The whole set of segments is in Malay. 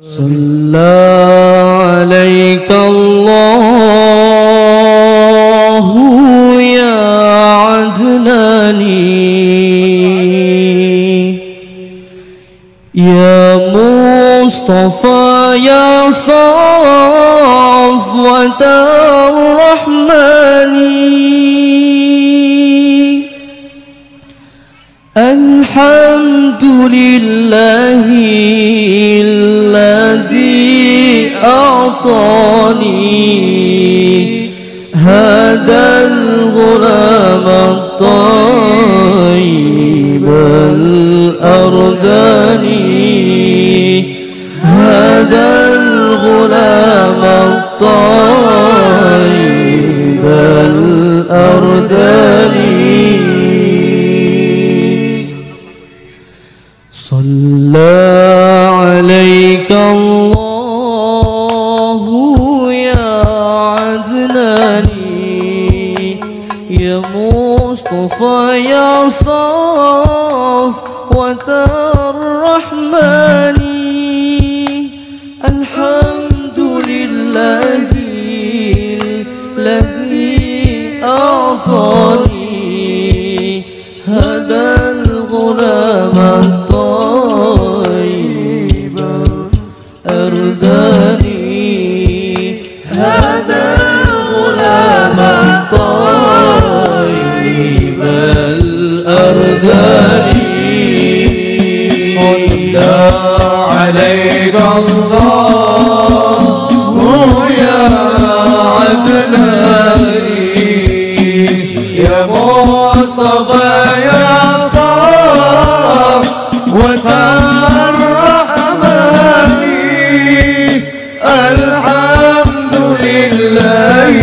صلى عليك الله يا عدناني يا مصطفى يا صفوة الرحمن الحمد لله الذي أعطاني هذا الغلام الطيب الأرداني هذا الغلام الطيب الأرداني صلى عليك الله يا عدناني يا مصطفى يا صفوة الرحمن الحمد لله الذي أعطاني هذا الغلام الطيب أرداني هذا الغلام الطيب الأرداني صلى عليك الله يا عدناني يا مصطفى يا صفوة الرحمن الحمد لله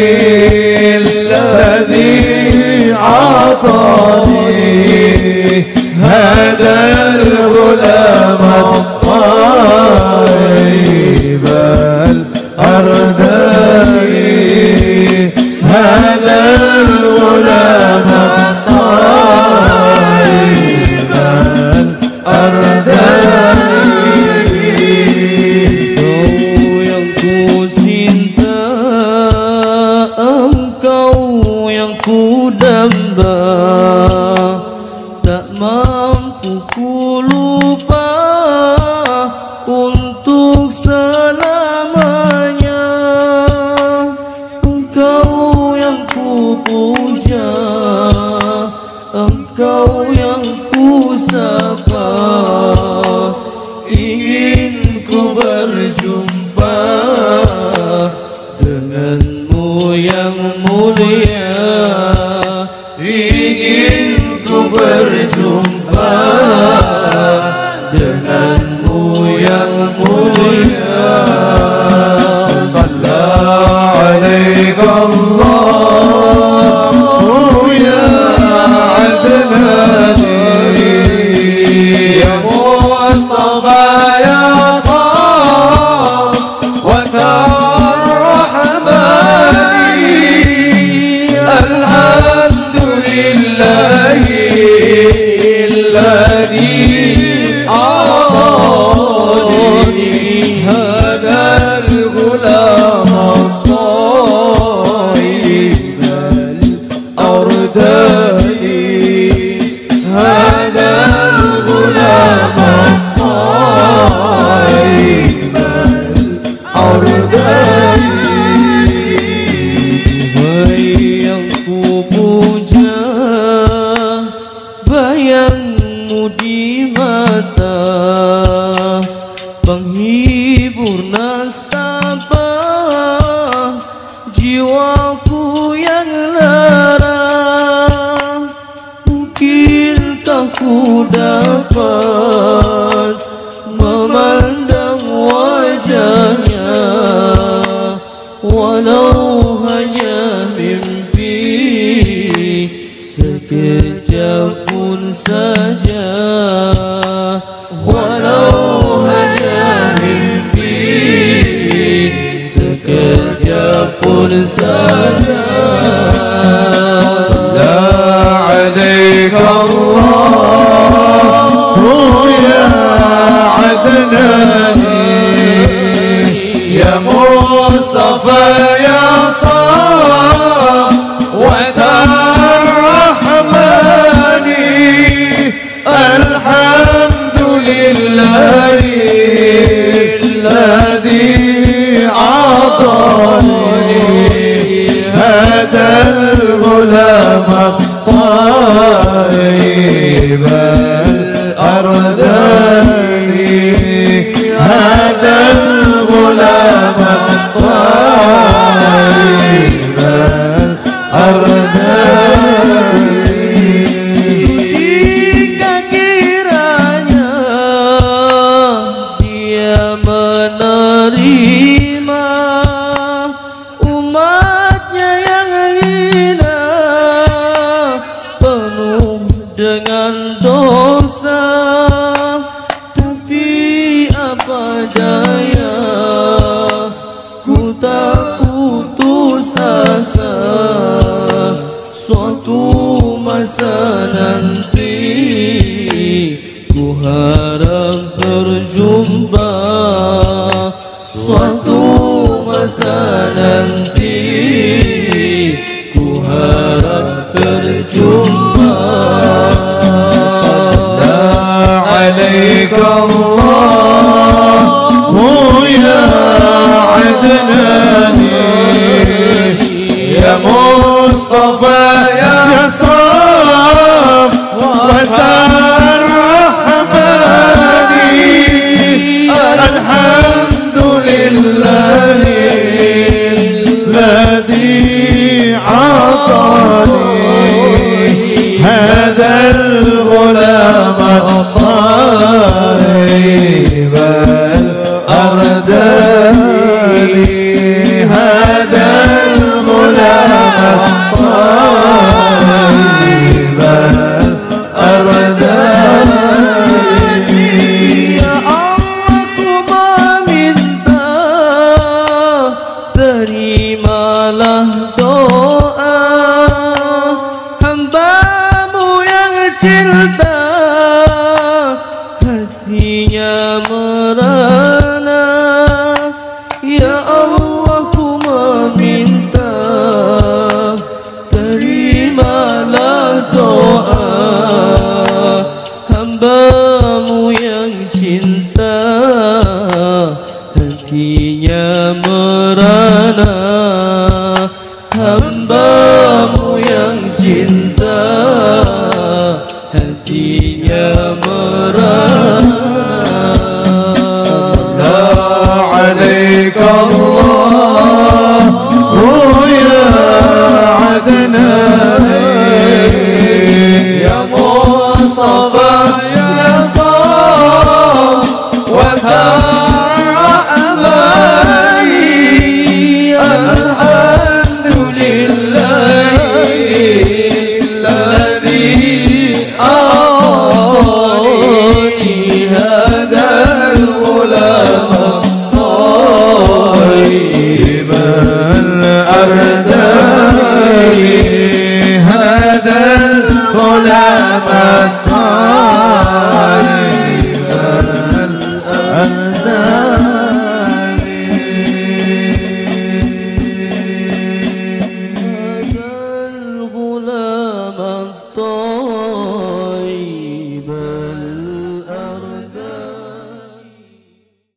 الذي أعطاني هذا الغلام الطيب الأرداني هذا الغلام الطيب الأرداني Engkau yang ku cinta, engkau yang ku damba, tak mampu ku lupa untuk selamanya. Engkau yang ku puja, engkau yang ku sapa, ingin ku berjumpa denganmu yang mulia, ingin ku berjumpa denganmu yang mulia. Sallallahu alaihi Allah ya Adnani ya Mustafa ya Safwat ar-Rahmani alhamdulillahi الذي أعطاني هذا الغلام الطيب الأرداني هذا الغلام الطيب الأرداني Hai yang ku puja, bayangmu di mata, penghibur nastabah jiwaku yang lara. Mungkinkah ku dapat memandang wajahnya, walau hanya mimpi sekejap pun saja, walau hanya mimpi مصطفى يا صفوة الرحمن الحمد لله الذي عطاني هذا الغلام الطيب الأرداني هذا الغلام الطيب الأرداني. Jika kiranya dia menerima umatnya yang hina penuh dengan dosa, tapi apa daya ku tak putus asa. Suatu masa nanti ku harap berjumpa. Suatu masa nanti ku harap berjumpa. عليك الله يا عدناني يا مصطفى يا صفوة الرحمن الحمد لله الذي عطاني هذا الغلام الطيب الأرداني هذا الغلام الطيب الأرداني. Ya Allah, ku meminta terimalah doa hamba-Mu yang cinta hatinya merana. Ya Allah, ku meminta terimalah doa hamba-Mu yang cinta hatinya merana. Hamba-Mu yang cinta hatinya merana. عليك الله